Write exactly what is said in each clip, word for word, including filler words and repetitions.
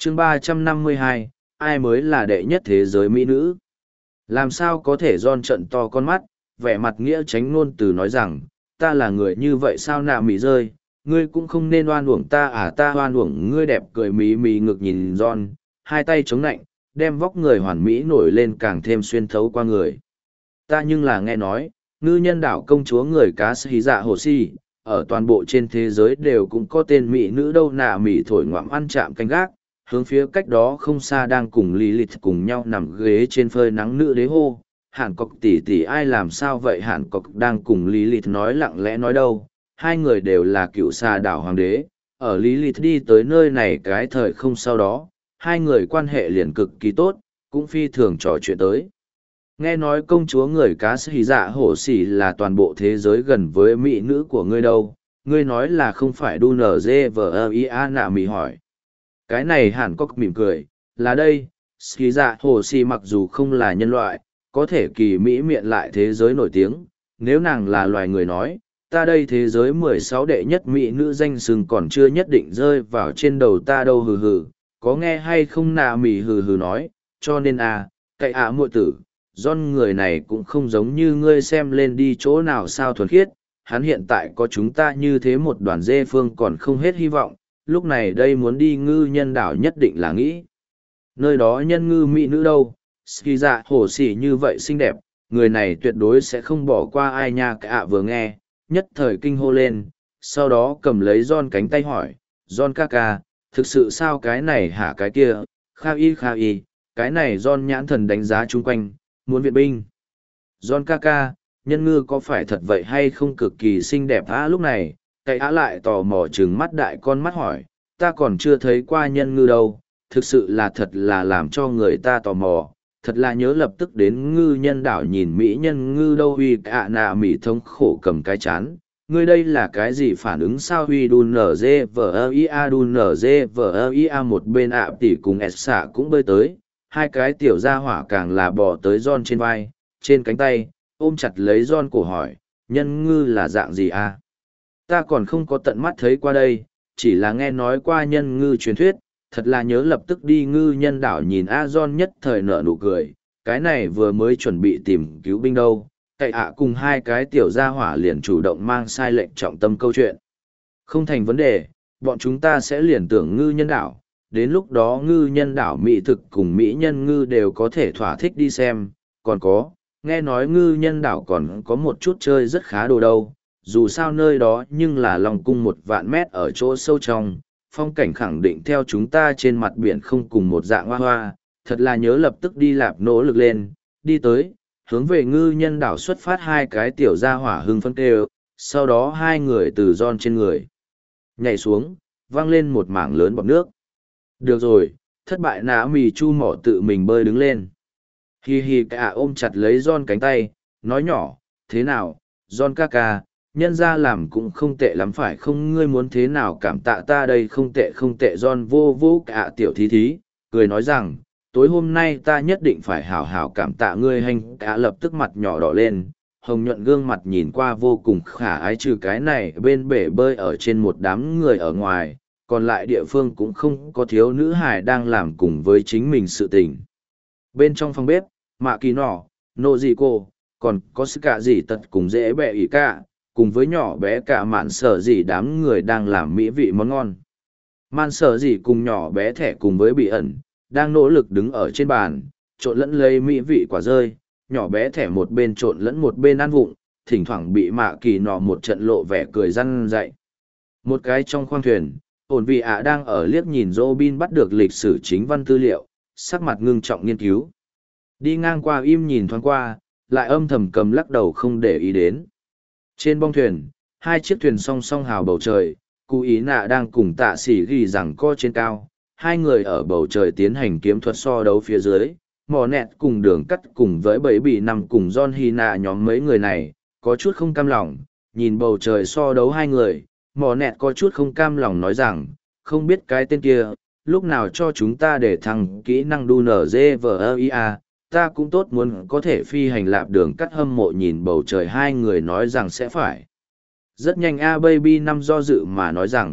chương ba trăm năm mươi hai, ai mới là đệ nhất thế giới mỹ nữ? Làm sao có thể John trận to con mắt, vẻ mặt nghĩa tránh ngôn từ nói rằng, ta là người như vậy sao nạ mỉ rơi, ngươi cũng không nên oan uổng ta à, ta oan uổng ngươi. Đẹp cười mí mí ngực nhìn John, hai tay chống nạnh, đem vóc người hoàn mỹ nổi lên càng thêm xuyên thấu qua người. Ta nhưng là nghe nói, ngư nhân đảo công chúa người cá sĩ dạ hồ si, ở toàn bộ trên thế giới đều cũng có tên mỹ nữ đâu. Nạ mỉ thổi ngoạm ăn chạm canh gác, hướng phía cách đó không xa đang cùng Lilith cùng nhau nằm ghế trên phơi nắng nữ đế hô. Hàn Cốc tỷ tỷ ai làm sao vậy? Hàn Cốc đang cùng Lilith nói lặng lẽ nói đâu, hai người đều là cựu xà đảo hoàng đế, ở Lilith đi tới nơi này cái thời không sau đó, hai người quan hệ liền cực kỳ tốt, cũng phi thường trò chuyện tới. Nghe nói công chúa người cá sĩ dạ hổ xỉ là toàn bộ thế giới gần với mỹ nữ của ngươi đâu, ngươi nói là không phải đu nở dê vờ ia nạ mỉ hỏi. Cái này Hàn Cốc mỉm cười, là đây, sĩ dạ hổ xỉ mặc dù không là nhân loại, có thể kỳ mỹ miệng lại thế giới nổi tiếng, nếu nàng là loài người nói, ta đây thế giới mười sáu đệ nhất mỹ nữ danh sừng còn chưa nhất định rơi vào trên đầu ta đâu. Hừ hừ, có nghe hay không? Nạ mỉ hừ hừ nói, cho nên à, cậy ạ muội tử, John người này cũng không giống như ngươi xem lên đi chỗ nào sao thuần khiết, hắn hiện tại có chúng ta như thế một đoàn dê phương còn không hết hy vọng, lúc này đây muốn đi ngư nhân đảo nhất định là nghĩ. Nơi đó nhân ngư mỹ nữ đâu, ski dạ hổ xỉ như vậy xinh đẹp, người này tuyệt đối sẽ không bỏ qua ai nha. Cả ạ vừa nghe, nhất thời kinh hô lên, sau đó cầm lấy John cánh tay hỏi, John ca ca, thực sự sao cái này hả cái kia, kha y kha y, cái này John nhãn thần đánh giá chung quanh, muốn viện binh. John ca ca, nhân ngư có phải thật vậy hay không? Cực kỳ xinh đẹp á. Lúc này, cái á lại tò mò trừng mắt đại con mắt hỏi, ta còn chưa thấy qua nhân ngư đâu, thực sự là thật là làm cho người ta tò mò, thật là nhớ lập tức đến ngư nhân đảo nhìn mỹ nhân ngư đâu. Huy ạ nạ mỉ thống khổ cầm cái chán, ngươi đây là cái gì phản ứng sao? Huy đun nở dê vờ ia đun nở dê vờ ia. Một bên ạ tỷ cùng ẹt xạ cũng bơi tới, hai cái tiểu gia hỏa càng là bò tới John trên vai, trên cánh tay, ôm chặt lấy John cổ hỏi, nhân ngư là dạng gì à? Ta còn không có tận mắt thấy qua đây, chỉ là nghe nói qua nhân ngư truyền thuyết, thật là nhớ lập tức đi ngư nhân đảo nhìn. A John nhất thời nở nụ cười, cái này vừa mới chuẩn bị tìm cứu binh đâu, cậy ạ cùng hai cái tiểu gia hỏa liền chủ động mang sai lệnh trọng tâm câu chuyện. Không thành vấn đề, bọn chúng ta sẽ liền tưởng ngư nhân đảo, đến lúc đó ngư nhân đảo mỹ thực cùng mỹ nhân ngư đều có thể thỏa thích đi xem. Còn có, nghe nói ngư nhân đảo còn có một chút chơi rất khá đồ đâu, dù sao nơi đó nhưng là lòng cung một vạn mét ở chỗ sâu trong, phong cảnh khẳng định theo chúng ta trên mặt biển không cùng một dạng hoa hoa, thật là nhớ lập tức đi lạp nỗ lực lên, đi tới, hướng về ngư nhân đảo xuất phát. Hai cái tiểu gia hỏa hưng phấn kêu, sau đó hai người từ John trên người nhảy xuống, văng lên một mảng lớn bọt nước. Được rồi, thất bại nã mì chu mỏ tự mình bơi đứng lên. Hi hi cả ôm chặt lấy John cánh tay, nói nhỏ, thế nào, John ca ca, nhân ra làm cũng không tệ lắm phải không? Ngươi muốn thế nào cảm tạ ta đây? Không tệ không tệ. John vô vô cả tiểu thí thí, cười nói rằng, tối hôm nay ta nhất định phải hảo hảo cảm tạ ngươi. Hành cả lập tức mặt nhỏ đỏ lên, hồng nhuận gương mặt nhìn qua vô cùng khả ái. Trừ cái này bên bể bơi ở trên một đám người ở ngoài, còn lại địa phương cũng không có thiếu nữ hài đang làm cùng với chính mình sự tình. Bên trong phòng bếp, mạ kỳ nọ, nô dị cô, còn có sức cả gì tật cùng dễ bẹ ỉ cả, cùng với nhỏ bé cả mạn sở dị đám người đang làm mỹ vị món ngon. Mạn sở dị cùng nhỏ bé thẻ cùng với bị ẩn, đang nỗ lực đứng ở trên bàn, trộn lẫn lấy mỹ vị quả rơi, nhỏ bé thẻ một bên trộn lẫn một bên ăn vụng, thỉnh thoảng bị mạ kỳ nọ một trận lộ vẻ cười răn dậy. Một cái trong khoang thuyền, ổn vị ạ đang ở liếc nhìn Robin bắt được lịch sử chính văn tư liệu, sắc mặt ngưng trọng nghiên cứu. Đi ngang qua im nhìn thoáng qua, lại âm thầm cầm lắc đầu không để ý đến. Trên bong thuyền, hai chiếc thuyền song song hào bầu trời, cụ ý nạ đang cùng tạ sĩ ghi rằng co trên cao, hai người ở bầu trời tiến hành kiếm thuật so đấu phía dưới, mò nẹt cùng đường cắt cùng với bẫy bị nằm cùng John Hina nhóm mấy người này, có chút không cam lòng, nhìn bầu trời so đấu hai người, mò nẹt có chút không cam lòng nói rằng, không biết cái tên kia, lúc nào cho chúng ta để thằng kỹ năng đu nở dê vờ ia, ta cũng tốt muốn có thể phi hành lạp đường cắt hâm mộ nhìn bầu trời hai người nói rằng sẽ phải. Rất nhanh A Baby năm do dự mà nói rằng,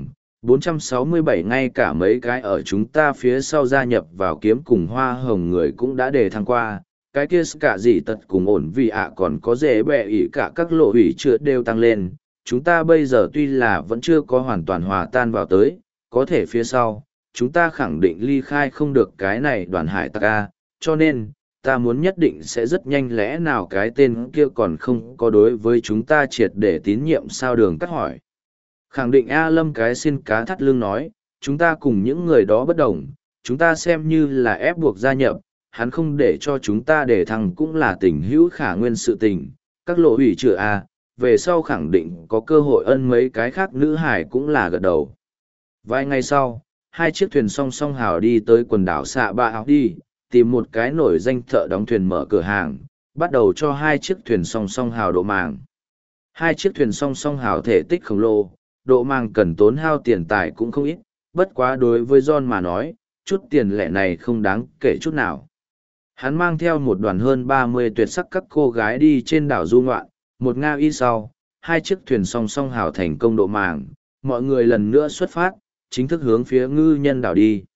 bốn trăm sáu mươi bảy ngay cả mấy cái ở chúng ta phía sau gia nhập vào kiếm cùng hoa hồng người cũng đã đề thăng qua, cái kia cả gì tật cùng ổn vì ạ còn có dễ bẹ ỉ cả các lộ ủy chưa đều tăng lên, chúng ta bây giờ tuy là vẫn chưa có hoàn toàn hòa tan vào tới, có thể phía sau, chúng ta khẳng định ly khai không được cái này đoàn hải tặc A, cho nên, ta muốn nhất định sẽ rất nhanh lẽ nào cái tên kia còn không có đối với chúng ta triệt để tín nhiệm sao đường cắt hỏi. Khẳng định A Lâm cái xin cá thắt lưng nói, chúng ta cùng những người đó bất đồng, chúng ta xem như là ép buộc gia nhập, hắn không để cho chúng ta để thăng cũng là tình hữu khả nguyên sự tình, các lộ hủy trựa A, về sau khẳng định có cơ hội ân mấy cái khác nữ hải cũng là gật đầu. Vài ngày sau, hai chiếc thuyền song song hào đi tới quần đảo xạ ba áo đi, tìm một cái nổi danh thợ đóng thuyền mở cửa hàng, bắt đầu cho hai chiếc thuyền song song hào độ màng. Hai chiếc thuyền song song hào thể tích khổng lồ, độ màng cần tốn hao tiền tài cũng không ít, bất quá đối với John mà nói, chút tiền lẻ này không đáng kể chút nào. Hắn mang theo một đoàn hơn ba mươi tuyệt sắc các cô gái đi trên đảo du ngoạn, một ngao y sau, hai chiếc thuyền song song hào thành công độ màng, mọi người lần nữa xuất phát, chính thức hướng phía ngư nhân đảo đi.